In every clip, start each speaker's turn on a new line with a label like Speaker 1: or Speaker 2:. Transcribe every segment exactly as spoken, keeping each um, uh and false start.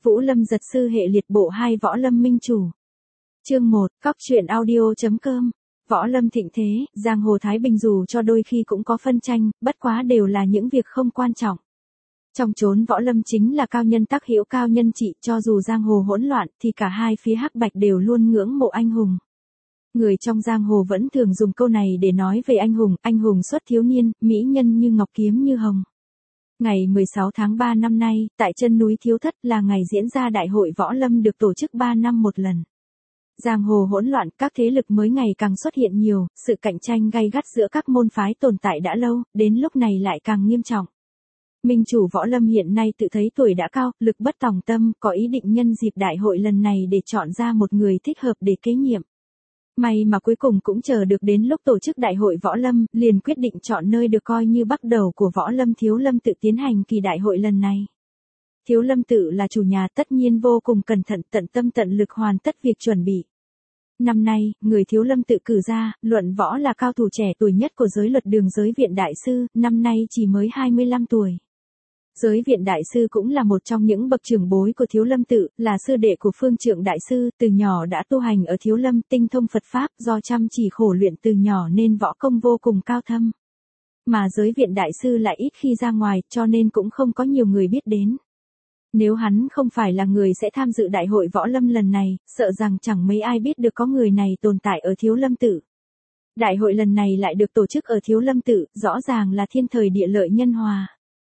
Speaker 1: Vũ Lâm giật sư hệ liệt bộ hai Võ Lâm minh chủ. Chương một, cóc truyện audio.com. Võ Lâm thịnh thế, giang hồ thái bình dù cho đôi khi cũng có phân tranh, bất quá đều là những việc không quan trọng. Trong chốn Võ Lâm chính là cao nhân tác hiểu cao nhân trị, cho dù giang hồ hỗn loạn thì cả hai phía hắc bạch đều luôn ngưỡng mộ anh hùng. Người trong giang hồ vẫn thường dùng câu này để nói về anh hùng, anh hùng xuất thiếu niên, mỹ nhân như ngọc kiếm như hồng. Ngày mười sáu tháng ba năm nay, tại chân núi Thiếu Thất là ngày diễn ra đại hội Võ Lâm được tổ chức ba năm một lần. Giang hồ hỗn loạn, các thế lực mới ngày càng xuất hiện nhiều, sự cạnh tranh gay gắt giữa các môn phái tồn tại đã lâu, đến lúc này lại càng nghiêm trọng. Minh chủ Võ Lâm hiện nay tự thấy tuổi đã cao, lực bất tòng tâm, có ý định nhân dịp đại hội lần này để chọn ra một người thích hợp để kế nhiệm. May mà cuối cùng cũng chờ được đến lúc tổ chức đại hội Võ Lâm, liền quyết định chọn nơi được coi như bắt đầu của Võ Lâm Thiếu Lâm tự tiến hành kỳ đại hội lần này. Thiếu Lâm tự là chủ nhà, tất nhiên vô cùng cẩn thận tận tâm tận lực hoàn tất việc chuẩn bị. Năm nay, người Thiếu Lâm tự cử ra, luận võ là cao thủ trẻ tuổi nhất của giới luật đường giới viện đại sư, năm nay chỉ mới hai mươi lăm tuổi. Giới viện đại sư cũng là một trong những bậc trưởng bối của Thiếu Lâm tự, là sư đệ của Phương Trượng đại sư, từ nhỏ đã tu hành ở Thiếu Lâm, tinh thông Phật pháp, do chăm chỉ khổ luyện từ nhỏ nên võ công vô cùng cao thâm. Mà giới viện đại sư lại ít khi ra ngoài, cho nên cũng không có nhiều người biết đến. Nếu hắn không phải là người sẽ tham dự đại hội Võ Lâm lần này, sợ rằng chẳng mấy ai biết được có người này tồn tại ở Thiếu Lâm tự. Đại hội lần này lại được tổ chức ở Thiếu Lâm tự, rõ ràng là thiên thời địa lợi nhân hòa.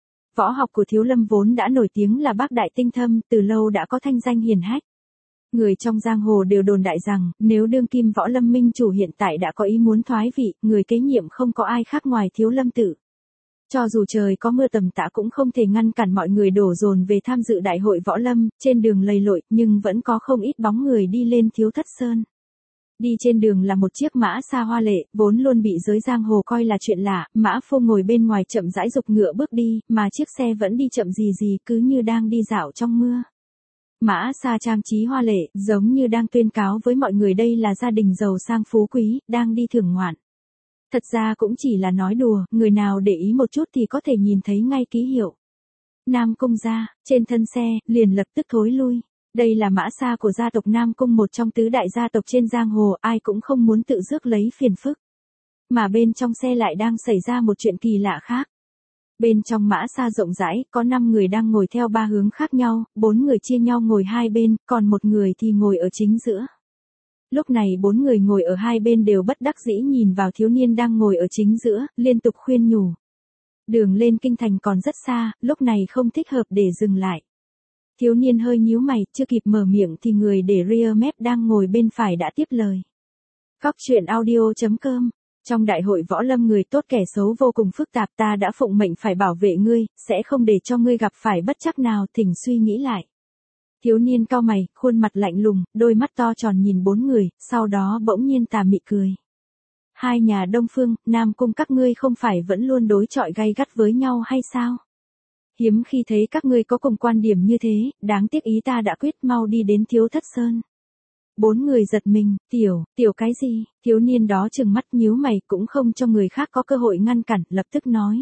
Speaker 1: Võ học của Thiếu Lâm vốn đã nổi tiếng là bác đại tinh thâm, từ lâu đã có thanh danh hiển hách. Người trong giang hồ đều đồn đại rằng, nếu đương kim Võ Lâm minh chủ hiện tại đã có ý muốn thoái vị, người kế nhiệm không có ai khác ngoài Thiếu Lâm tự. Cho dù trời có mưa tầm tã cũng không thể ngăn cản mọi người đổ dồn về tham dự đại hội Võ Lâm, trên đường lầy lội, nhưng vẫn có không ít bóng người đi lên Thiếu Thất Sơn. Đi trên đường là một chiếc mã xa hoa lệ, vốn luôn bị giới giang hồ coi là chuyện lạ, mã phu ngồi bên ngoài chậm rãi giục ngựa bước đi, mà chiếc xe vẫn đi chậm gì gì cứ như đang đi dạo trong mưa. Mã xa trang trí hoa lệ, giống như đang tuyên cáo với mọi người đây là gia đình giàu sang phú quý, đang đi thưởng ngoạn. Thật ra cũng chỉ là nói đùa, người nào để ý một chút thì có thể nhìn thấy ngay ký hiệu. Nam Cung gia, trên thân xe, liền lập tức thối lui. Đây là mã xa của gia tộc Nam Cung, một trong tứ đại gia tộc trên giang hồ, ai cũng không muốn tự rước lấy phiền phức. Mà bên trong xe lại đang xảy ra một chuyện kỳ lạ khác. Bên trong mã xa rộng rãi, có năm người đang ngồi theo ba hướng khác nhau, bốn người chia nhau ngồi hai bên, còn một người thì ngồi ở chính giữa. Lúc này bốn người ngồi ở hai bên đều bất đắc dĩ nhìn vào thiếu niên đang ngồi ở chính giữa, liên tục khuyên nhủ. Đường lên kinh thành còn rất xa, lúc này không thích hợp để dừng lại. Thiếu niên hơi nhíu mày, chưa kịp mở miệng thì người để rear map đang ngồi bên phải đã tiếp lời. Cóc truyện audio.com. Trong đại hội Võ Lâm người tốt kẻ xấu vô cùng phức tạp, ta đã phụng mệnh phải bảo vệ ngươi, sẽ không để cho ngươi gặp phải bất trắc nào, thỉnh suy nghĩ lại. Thiếu niên cau mày, khuôn mặt lạnh lùng, đôi mắt to tròn nhìn bốn người, sau đó bỗng nhiên tà mị cười. Hai nhà Đông Phương, Nam Cung các ngươi không phải vẫn luôn đối chọi gay gắt với nhau hay sao? Hiếm khi thấy các ngươi có cùng quan điểm như thế, đáng tiếc ý ta đã quyết, mau đi đến Thiếu Thất Sơn. Bốn người giật mình, tiểu, tiểu cái gì? Thiếu niên đó trừng mắt nhíu mày, cũng không cho người khác có cơ hội ngăn cản, lập tức nói.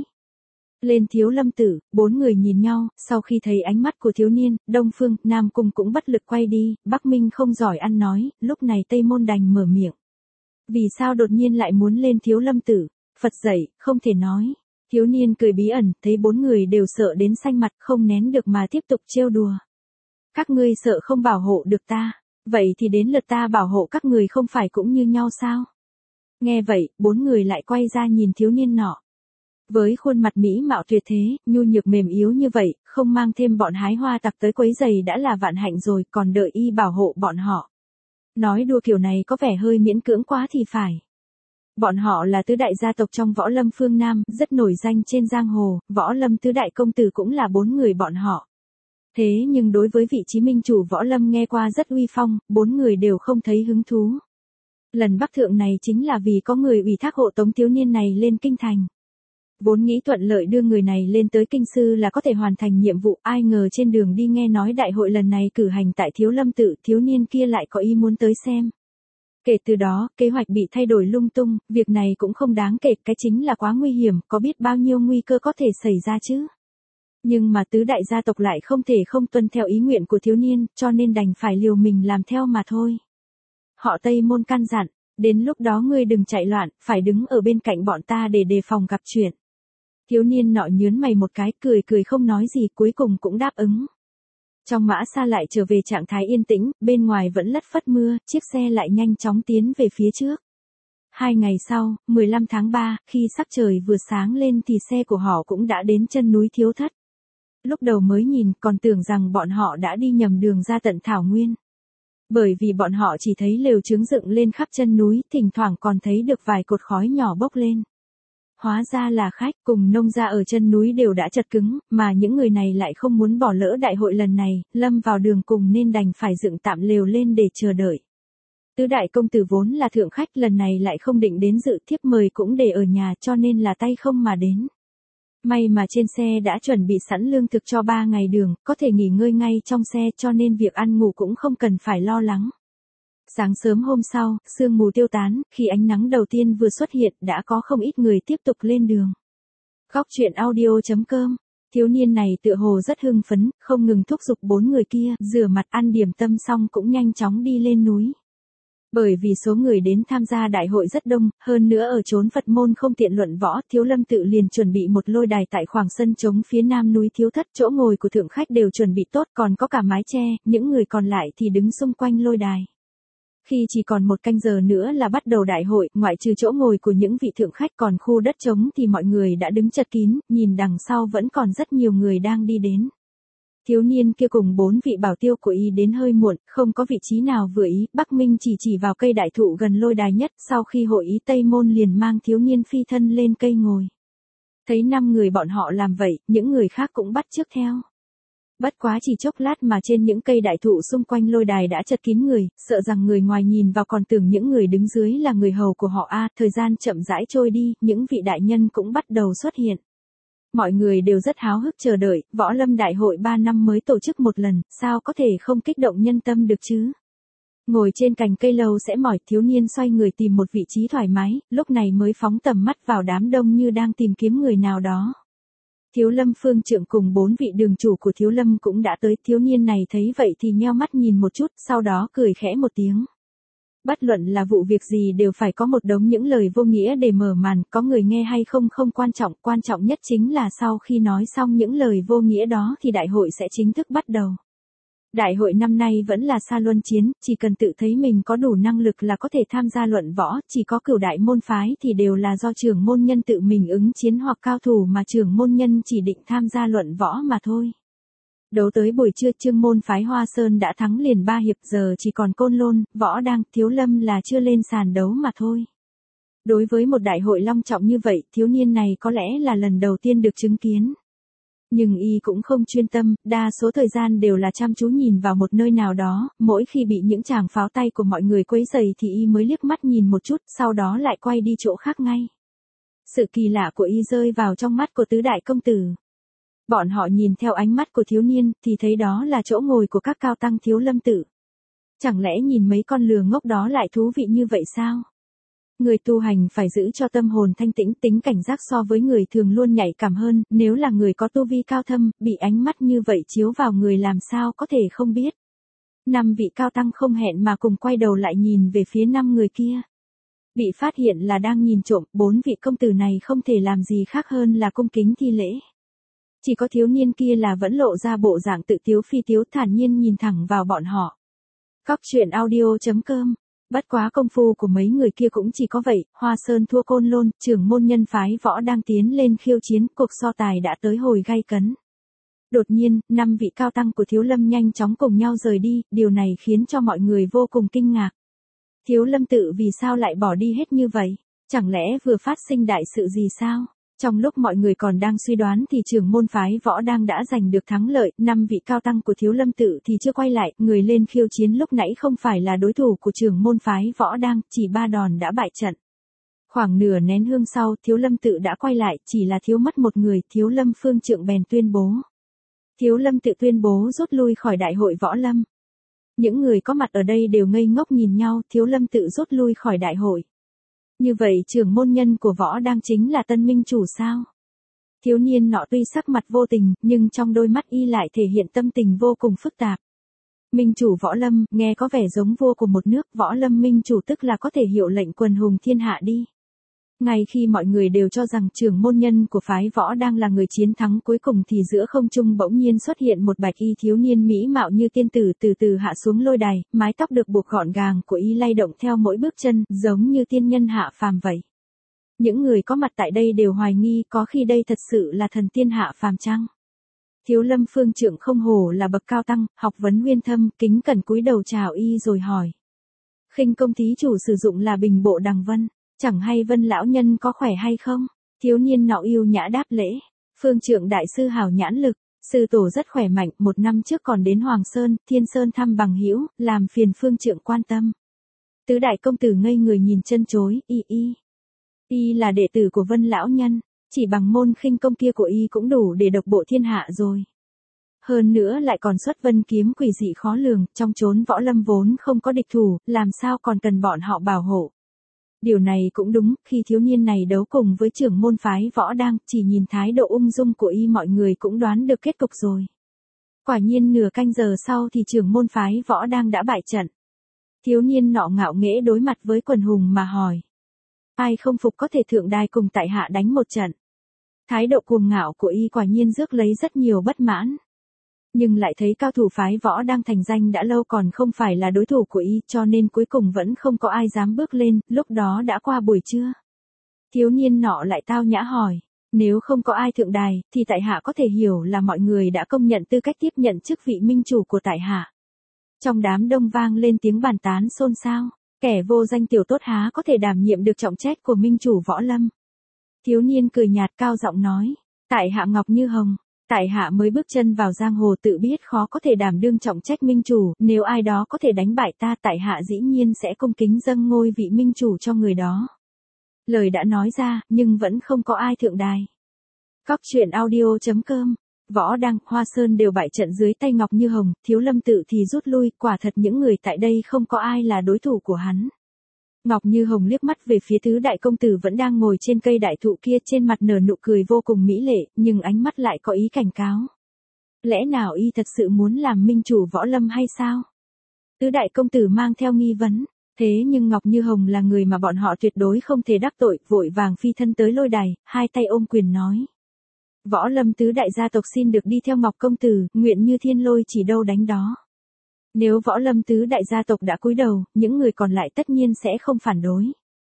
Speaker 1: Lên Thiếu Lâm tự, bốn người nhìn nhau, sau khi thấy ánh mắt của thiếu niên, Đông Phương, Nam Cung cũng bất lực quay đi, Bắc Minh không giỏi ăn nói, lúc này Tây Môn đành mở miệng. Vì sao đột nhiên lại muốn lên Thiếu Lâm tự? Phật dạy, không thể nói. Thiếu niên cười bí ẩn, thấy bốn người đều sợ đến xanh mặt, không nén được mà tiếp tục trêu đùa. Các ngươi sợ không bảo hộ được ta, vậy thì đến lượt ta bảo hộ các người không phải cũng như nhau sao? Nghe vậy, bốn người lại quay ra nhìn thiếu niên nọ. Với khuôn mặt mỹ mạo tuyệt thế, nhu nhược mềm yếu như vậy, không mang thêm bọn hái hoa tặc tới quấy giày đã là vạn hạnh rồi, còn đợi y bảo hộ bọn họ. Nói đùa kiểu này có vẻ hơi miễn cưỡng quá thì phải. Bọn họ là tứ đại gia tộc trong Võ Lâm phương Nam, rất nổi danh trên giang hồ, Võ Lâm tứ đại công tử cũng là bốn người bọn họ. Thế nhưng đối với vị trí minh chủ Võ Lâm nghe qua rất uy phong, bốn người đều không thấy hứng thú. Lần bắc thượng này chính là vì có người ủy thác hộ tống thiếu niên này lên kinh thành. Vốn nghĩ thuận lợi đưa người này lên tới kinh sư là có thể hoàn thành nhiệm vụ, ai ngờ trên đường đi nghe nói đại hội lần này cử hành tại Thiếu Lâm tự, thiếu niên kia lại có ý muốn tới xem. Kể từ đó, kế hoạch bị thay đổi lung tung, việc này cũng không đáng kể, cái chính là quá nguy hiểm, có biết bao nhiêu nguy cơ có thể xảy ra chứ. Nhưng mà tứ đại gia tộc lại không thể không tuân theo ý nguyện của thiếu niên, cho nên đành phải liều mình làm theo mà thôi. Họ Tây Môn căn dặn, đến lúc đó ngươi đừng chạy loạn, phải đứng ở bên cạnh bọn ta để đề phòng gặp chuyện. Thiếu niên nọ nhớn mày một cái, cười cười không nói gì, cuối cùng cũng đáp ứng. Trong mã xa lại trở về trạng thái yên tĩnh, bên ngoài vẫn lất phất mưa, chiếc xe lại nhanh chóng tiến về phía trước. Hai ngày sau, mười lăm tháng ba, khi sắc trời vừa sáng lên thì xe của họ cũng đã đến chân núi Thiếu Thất. Lúc đầu mới nhìn còn tưởng rằng bọn họ đã đi nhầm đường ra tận thảo nguyên. Bởi vì bọn họ chỉ thấy lều trứng dựng lên khắp chân núi, thỉnh thoảng còn thấy được vài cột khói nhỏ bốc lên. Hóa ra là khách cùng nông gia ở chân núi đều đã chật cứng, mà những người này lại không muốn bỏ lỡ đại hội lần này, lâm vào đường cùng nên đành phải dựng tạm lều lên để chờ đợi. Tứ đại công tử vốn là thượng khách, lần này lại không định đến dự, thiếp mời cũng để ở nhà, cho nên là tay không mà đến. May mà trên xe đã chuẩn bị sẵn lương thực cho ba ngày đường, có thể nghỉ ngơi ngay trong xe, cho nên việc ăn ngủ cũng không cần phải lo lắng. Sáng sớm hôm sau, sương mù tiêu tán, khi ánh nắng đầu tiên vừa xuất hiện đã có không ít người tiếp tục lên đường. Góc truyện audio chấm com. Thiếu niên này tựa hồ rất hưng phấn, không ngừng thúc giục bốn người kia, rửa mặt ăn điểm tâm xong cũng nhanh chóng đi lên núi. Bởi vì số người đến tham gia đại hội rất đông, hơn nữa ở chốn Phật môn không tiện luận võ, Thiếu Lâm tự liền chuẩn bị một lôi đài tại khoảng sân trống phía nam núi Thiếu Thất, chỗ ngồi của thượng khách đều chuẩn bị tốt, còn có cả mái che, những người còn lại thì đứng xung quanh lôi đài. Khi chỉ còn một canh giờ nữa là bắt đầu đại hội, ngoại trừ chỗ ngồi của những vị thượng khách còn khu đất trống thì mọi người đã đứng chật kín, nhìn đằng sau vẫn còn rất nhiều người đang đi đến. Thiếu niên kia cùng bốn vị bảo tiêu của y đến hơi muộn, không có vị trí nào vừa ý, Bắc Minh chỉ chỉ vào cây đại thụ gần lôi đài nhất, sau khi hội ý Tây Môn liền mang thiếu niên phi thân lên cây ngồi. Thấy năm người bọn họ làm vậy, những người khác cũng bắt chước theo. Bất quá chỉ chốc lát mà trên những cây đại thụ xung quanh lôi đài đã chật kín người, sợ rằng người ngoài nhìn vào còn tưởng những người đứng dưới là người hầu của họ a. Thời gian chậm rãi trôi đi, những vị đại nhân cũng bắt đầu xuất hiện. Mọi người đều rất háo hức chờ đợi, võ lâm đại hội ba năm mới tổ chức một lần, sao có thể không kích động nhân tâm được chứ? Ngồi trên cành cây lâu sẽ mỏi, thiếu niên xoay người tìm một vị trí thoải mái, lúc này mới phóng tầm mắt vào đám đông như đang tìm kiếm người nào đó. Thiếu Lâm Phương Trượng cùng bốn vị đường chủ của Thiếu Lâm cũng đã tới, thiếu niên này thấy vậy thì nheo mắt nhìn một chút, sau đó cười khẽ một tiếng. Bất luận là vụ việc gì đều phải có một đống những lời vô nghĩa để mở màn, có người nghe hay không không quan trọng, quan trọng nhất chính là sau khi nói xong những lời vô nghĩa đó thì đại hội sẽ chính thức bắt đầu. Đại hội năm nay vẫn là xa luân chiến, chỉ cần tự thấy mình có đủ năng lực là có thể tham gia luận võ, chỉ có cửu đại môn phái thì đều là do trưởng môn nhân tự mình ứng chiến hoặc cao thủ mà trưởng môn nhân chỉ định tham gia luận võ mà thôi. Đấu tới buổi trưa, Chương môn phái Hoa Sơn đã thắng liền ba hiệp, giờ chỉ còn Côn Lôn, Võ Đang, Thiếu Lâm là chưa lên sàn đấu mà thôi. Đối với một đại hội long trọng như vậy, thiếu niên này có lẽ là lần đầu tiên được chứng kiến. Nhưng y cũng không chuyên tâm, đa số thời gian đều là chăm chú nhìn vào một nơi nào đó, mỗi khi bị những tràng pháo tay của mọi người quấy rầy thì y mới liếc mắt nhìn một chút, sau đó lại quay đi chỗ khác ngay. Sự kỳ lạ của y rơi vào trong mắt của tứ đại công tử. Bọn họ nhìn theo ánh mắt của thiếu niên thì thấy đó là chỗ ngồi của các cao tăng Thiếu Lâm tự. Chẳng lẽ nhìn mấy con lừa ngốc đó lại thú vị như vậy sao? Người tu hành phải giữ cho tâm hồn thanh tĩnh, tính cảnh giác so với người thường luôn nhạy cảm hơn, nếu là người có tu vi cao thâm, bị ánh mắt như vậy chiếu vào người làm sao có thể không biết. Năm vị cao tăng không hẹn mà cùng quay đầu lại nhìn về phía năm người kia. Bị phát hiện là đang nhìn trộm, bốn vị công tử này không thể làm gì khác hơn là cung kính thi lễ. Chỉ có thiếu niên kia là vẫn lộ ra bộ dạng tự tiếu phi tiếu, thản nhiên nhìn thẳng vào bọn họ. Góc truyện audio chấm com. Bất quá công phu của mấy người kia cũng chỉ có vậy, Hoa Sơn thua Côn Lôn, trưởng môn nhân phái Võ đang tiến lên khiêu chiến, cuộc so tài đã tới hồi gay cấn. Đột nhiên, năm vị cao tăng của Thiếu Lâm nhanh chóng cùng nhau rời đi, điều này khiến cho mọi người vô cùng kinh ngạc. Thiếu Lâm tự vì sao lại bỏ đi hết như vậy? Chẳng lẽ vừa phát sinh đại sự gì sao? Trong lúc mọi người còn đang suy đoán thì trưởng môn phái Võ đang đã giành được thắng lợi, năm vị cao tăng của Thiếu Lâm tự thì chưa quay lại, người lên khiêu chiến lúc nãy không phải là đối thủ của trưởng môn phái Võ đang, chỉ ba đòn đã bại trận. Khoảng nửa nén hương sau, Thiếu Lâm tự đã quay lại, chỉ là thiếu mất một người, Thiếu Lâm Phương Trượng bèn tuyên bố. Thiếu Lâm tự tuyên bố rút lui khỏi đại hội võ lâm. Những người có mặt ở đây đều ngây ngốc nhìn nhau, Thiếu Lâm tự rút lui khỏi đại hội. Như vậy trưởng môn nhân của Võ đang chính là tân minh chủ sao? Thiếu niên nọ tuy sắc mặt vô tình, nhưng trong đôi mắt y lại thể hiện tâm tình vô cùng phức tạp. Minh chủ Võ Lâm, nghe có vẻ giống vua của một nước, Võ Lâm minh chủ tức là có thể hiệu lệnh quần hùng thiên hạ đi. Ngay khi mọi người đều cho rằng trưởng môn nhân của phái Võ đang là người chiến thắng cuối cùng thì giữa không trung bỗng nhiên xuất hiện một bạch y thiếu niên mỹ mạo như tiên tử từ từ hạ xuống lôi đài, mái tóc được buộc gọn gàng của y lay động theo mỗi bước chân, giống như tiên nhân hạ phàm vậy. Những người có mặt tại đây đều hoài nghi có khi đây thật sự là thần tiên hạ phàm chăng? Thiếu Lâm phương trượng không hổ là bậc cao tăng, học vấn uyên thâm, kính cẩn cúi đầu chào y rồi hỏi. Khinh công thí chủ sử dụng là Bình Bộ Đằng Vân, chẳng hay Vân lão nhân có khỏe hay không? Thiếu niên nọ yêu nhã đáp lễ. Phương trượng đại sư hảo nhãn lực, sư tổ rất khỏe mạnh, một năm trước còn đến Hoàng Sơn, Thiên Sơn thăm bằng hữu, làm phiền phương trượng quan tâm. Tứ đại công tử ngây người nhìn chân chối, y y. Y là đệ tử của Vân lão nhân, chỉ bằng môn khinh công kia của y cũng đủ để độc bộ thiên hạ rồi. Hơn nữa lại còn xuất vân kiếm quỷ dị khó lường, trong chốn Võ Lâm vốn không có địch thủ, làm sao còn cần bọn họ bảo hộ. Điều này cũng đúng, khi thiếu niên này đấu cùng với trưởng môn phái Võ đang, chỉ nhìn thái độ ung dung của y mọi người cũng đoán được kết cục rồi. Quả nhiên nửa canh giờ sau thì trưởng môn phái Võ đang đã bại trận. Thiếu niên nọ ngạo nghễ đối mặt với quần hùng mà hỏi. Ai không phục có thể thượng đài cùng tại hạ đánh một trận. Thái độ cuồng ngạo của y quả nhiên rước lấy rất nhiều bất mãn. Nhưng lại thấy cao thủ phái Võ đang thành danh đã lâu còn không phải là đối thủ của y, cho nên cuối cùng vẫn không có ai dám bước lên, lúc đó đã qua buổi trưa. Thiếu niên nọ lại tao nhã hỏi, nếu không có ai thượng đài, thì tại hạ có thể hiểu là mọi người đã công nhận tư cách tiếp nhận chức vị minh chủ của tại hạ. Trong đám đông vang lên tiếng bàn tán xôn xao, kẻ vô danh tiểu tốt há có thể đảm nhiệm được trọng trách của minh chủ Võ Lâm. Thiếu niên cười nhạt cao giọng nói, tại hạ Ngọc Như Hồng. Tại hạ mới bước chân vào giang hồ tự biết khó có thể đảm đương trọng trách minh chủ, nếu ai đó có thể đánh bại ta tại hạ dĩ nhiên sẽ cung kính dâng ngôi vị minh chủ cho người đó. Lời đã nói ra, nhưng vẫn không có ai thượng đài. Cóc truyện audio chấm com, Võ Đăng, Hoa Sơn đều bại trận dưới tay Ngọc Như Hồng, Thiếu Lâm tự thì rút lui, quả thật những người tại đây không có ai là đối thủ của hắn. Ngọc Như Hồng liếc mắt về phía tứ đại công tử vẫn đang ngồi trên cây đại thụ kia, trên mặt nở nụ cười vô cùng mỹ lệ, nhưng ánh mắt lại có ý cảnh cáo. Lẽ nào y thật sự muốn làm minh chủ Võ Lâm hay sao? Tứ đại công tử mang theo nghi vấn, thế nhưng Ngọc Như Hồng là người mà bọn họ tuyệt đối không thể đắc tội, vội vàng phi thân tới lôi đài, hai tay ôm quyền nói. Võ Lâm tứ đại gia tộc xin được đi theo Ngọc công tử, nguyện như thiên lôi chỉ đâu đánh đó. Nếu Võ Lâm tứ đại gia tộc đã cúi đầu, những người còn lại tất nhiên sẽ không phản đối.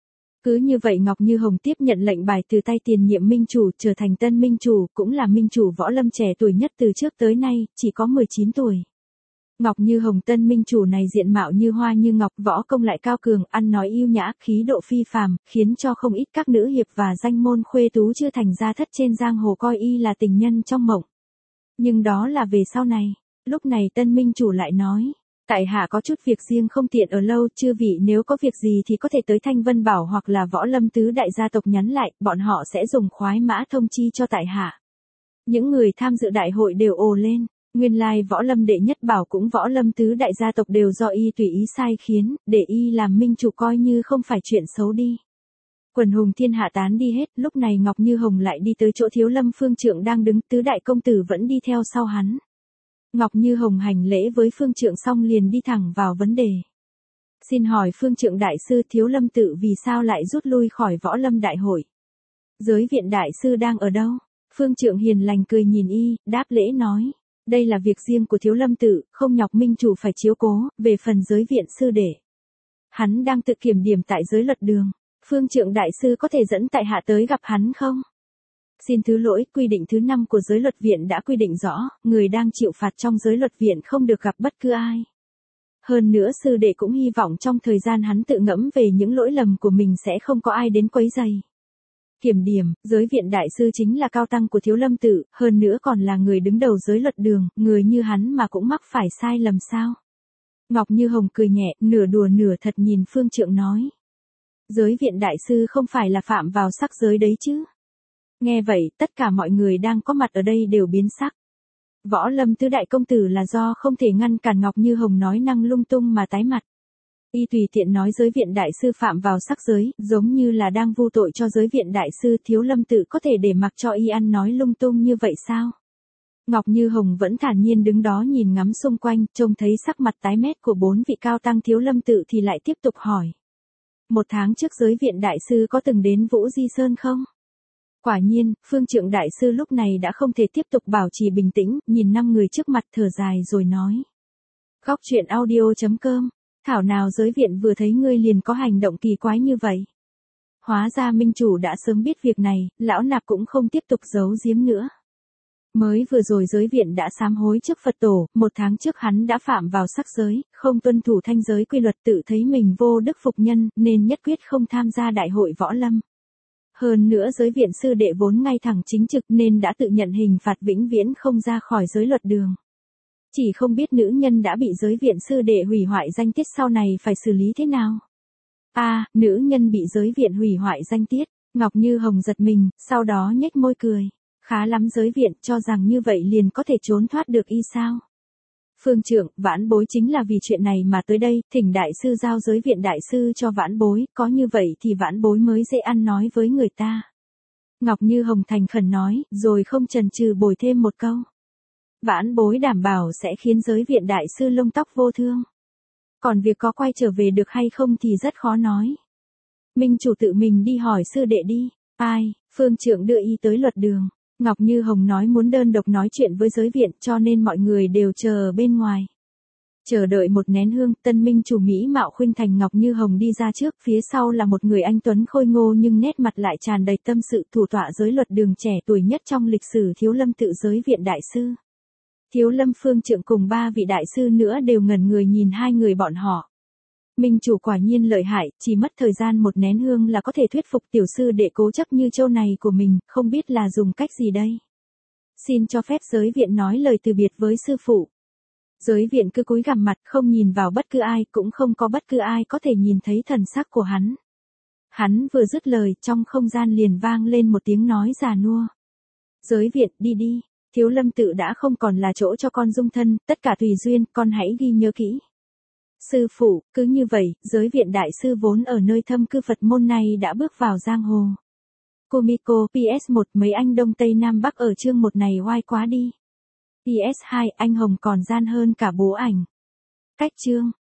Speaker 1: Cứ như vậy Ngọc Như Hồng tiếp nhận lệnh bài từ tay tiền nhiệm minh chủ, trở thành tân minh chủ, cũng là minh chủ Võ Lâm trẻ tuổi nhất từ trước tới nay, chỉ có mười chín tuổi. Ngọc Như Hồng tân minh chủ này diện mạo như hoa như ngọc, võ công lại cao cường, ăn nói yêu nhã, khí độ phi phàm, khiến cho không ít các nữ hiệp và danh môn khuê tú chưa thành gia thất trên giang hồ coi y là tình nhân trong mộng. Nhưng đó là về sau này. Lúc này tân minh chủ lại nói, tại hạ có chút việc riêng không tiện ở lâu, chư vị nếu có việc gì thì có thể tới Thanh Vân Bảo hoặc là Võ Lâm tứ đại gia tộc nhắn lại, bọn họ sẽ dùng khoái mã thông chi cho tại hạ. Những người tham dự đại hội đều ồ lên, nguyên lai Võ Lâm đệ nhất bảo cũng Võ Lâm tứ đại gia tộc đều do y tùy ý sai khiến, để y làm minh chủ coi như không phải chuyện xấu đi. Quần hùng thiên hạ tán đi hết, lúc này Ngọc Như Hồng lại đi tới chỗ Thiếu Lâm phương trượng đang đứng, tứ đại công tử vẫn đi theo sau hắn. Ngọc Như Hồng hành lễ với phương trượng xong liền đi thẳng vào vấn đề. Xin hỏi phương trượng đại sư, Thiếu Lâm tự vì sao lại rút lui khỏi Võ Lâm đại hội? Giới viện đại sư đang ở đâu? Phương trượng hiền lành cười nhìn y, đáp lễ nói. Đây là việc riêng của Thiếu Lâm tự, không nhọc minh chủ phải chiếu cố, về phần giới viện sư đệ. Hắn đang tự kiểm điểm tại giới luật đường. Phương trượng đại sư có thể dẫn tại hạ tới gặp hắn không? Xin thứ lỗi, quy định thứ năm của giới luật viện đã quy định rõ, người đang chịu phạt trong giới luật viện không được gặp bất cứ ai. Hơn nữa sư đệ cũng hy vọng trong thời gian hắn tự ngẫm về những lỗi lầm của mình sẽ không có ai đến quấy rầy. Kiểm điểm, giới viện đại sư chính là cao tăng của Thiếu Lâm tự, hơn nữa còn là người đứng đầu giới luật đường, người như hắn mà cũng mắc phải sai lầm sao? Ngọc Như Hồng cười nhẹ, nửa đùa nửa thật nhìn phương trượng nói. Giới viện đại sư không phải là phạm vào sắc giới đấy chứ? Nghe vậy, tất cả mọi người đang có mặt ở đây đều biến sắc. Võ Lâm tứ đại công tử là do không thể ngăn cản Ngọc Như Hồng nói năng lung tung mà tái mặt. Y tùy tiện nói giới viện đại sư phạm vào sắc giới, giống như là đang vu tội cho giới viện đại sư. Thiếu Lâm tự có thể để mặc cho y ăn nói lung tung như vậy sao? Ngọc Như Hồng vẫn thản nhiên đứng đó nhìn ngắm xung quanh, trông thấy sắc mặt tái mét của bốn vị cao tăng Thiếu Lâm tự thì lại tiếp tục hỏi. Một tháng trước giới viện đại sư có từng đến Vũ Di Sơn không? Quả nhiên, Phương Trượng đại sư lúc này đã không thể tiếp tục bảo trì bình tĩnh, nhìn năm người trước mặt thở dài rồi nói. Góc truyện audio chấm com, thảo nào giới viện vừa thấy ngươi liền có hành động kỳ quái như vậy. Hóa ra minh chủ đã sớm biết việc này, lão nạp cũng không tiếp tục giấu giếm nữa. Mới vừa rồi giới viện đã sám hối trước Phật tổ, một tháng trước hắn đã phạm vào sắc giới, không tuân thủ thanh giới quy luật, tự thấy mình vô đức phục nhân, nên nhất quyết không tham gia đại hội võ lâm. Hơn nữa giới viện sư đệ vốn ngay thẳng chính trực nên đã tự nhận hình phạt vĩnh viễn không ra khỏi giới luật đường. Chỉ không biết nữ nhân đã bị giới viện sư đệ hủy hoại danh tiết sau này phải xử lý thế nào. A, à, nữ nhân bị giới viện hủy hoại danh tiết, Ngọc Như Hồng giật mình, sau đó nhếch môi cười. Khá lắm, giới viện cho rằng như vậy liền có thể trốn thoát được y sao? Phương Trượng, vãn bối chính là vì chuyện này mà tới đây, thỉnh đại sư giao giới viện đại sư cho vãn bối, có như vậy thì vãn bối mới dễ ăn nói với người ta. Ngọc Như Hồng thành khẩn nói, rồi không chần chừ bồi thêm một câu. Vãn bối đảm bảo sẽ khiến giới viện đại sư lông tóc vô thương. Còn việc có quay trở về được hay không thì rất khó nói. Minh chủ tự mình đi hỏi sư đệ đi. Ai? Phương Trượng đưa y tới luật đường. Ngọc Như Hồng nói muốn đơn độc nói chuyện với giới viện cho nên mọi người đều chờ ở bên ngoài. Chờ đợi một nén hương, tân minh chủ Mỹ mạo khuynh thành Ngọc Như Hồng đi ra trước, phía sau là một người anh tuấn khôi ngô nhưng nét mặt lại tràn đầy tâm sự, thủ tọa giới luật đường trẻ tuổi nhất trong lịch sử Thiếu Lâm tự giới viện đại sư. Thiếu Lâm Phương Trượng cùng ba vị đại sư nữa đều ngẩn người nhìn hai người bọn họ. Minh chủ quả nhiên lợi hại, chỉ mất thời gian một nén hương là có thể thuyết phục tiểu sư đệ cố chấp như châu này của mình, không biết là dùng cách gì đây. Xin cho phép giới viện nói lời từ biệt với sư phụ. Giới viện cứ cúi gằm mặt không nhìn vào bất cứ ai, cũng không có bất cứ ai có thể nhìn thấy thần sắc của hắn. Hắn vừa dứt lời, trong không gian liền vang lên một tiếng nói già nua. Giới viện, đi đi, Thiếu Lâm tự đã không còn là chỗ cho con dung thân, tất cả tùy duyên, con hãy ghi nhớ kỹ. Sư phụ, cứ như vậy, giới viện đại sư vốn ở nơi thâm cư Phật môn này đã bước vào giang hồ. Kumiko, pê ét một, mấy anh Đông Tây Nam Bắc ở chương một này oai quá đi. pê ét hai, anh Hồng còn gian hơn cả bố ảnh. Cách chương.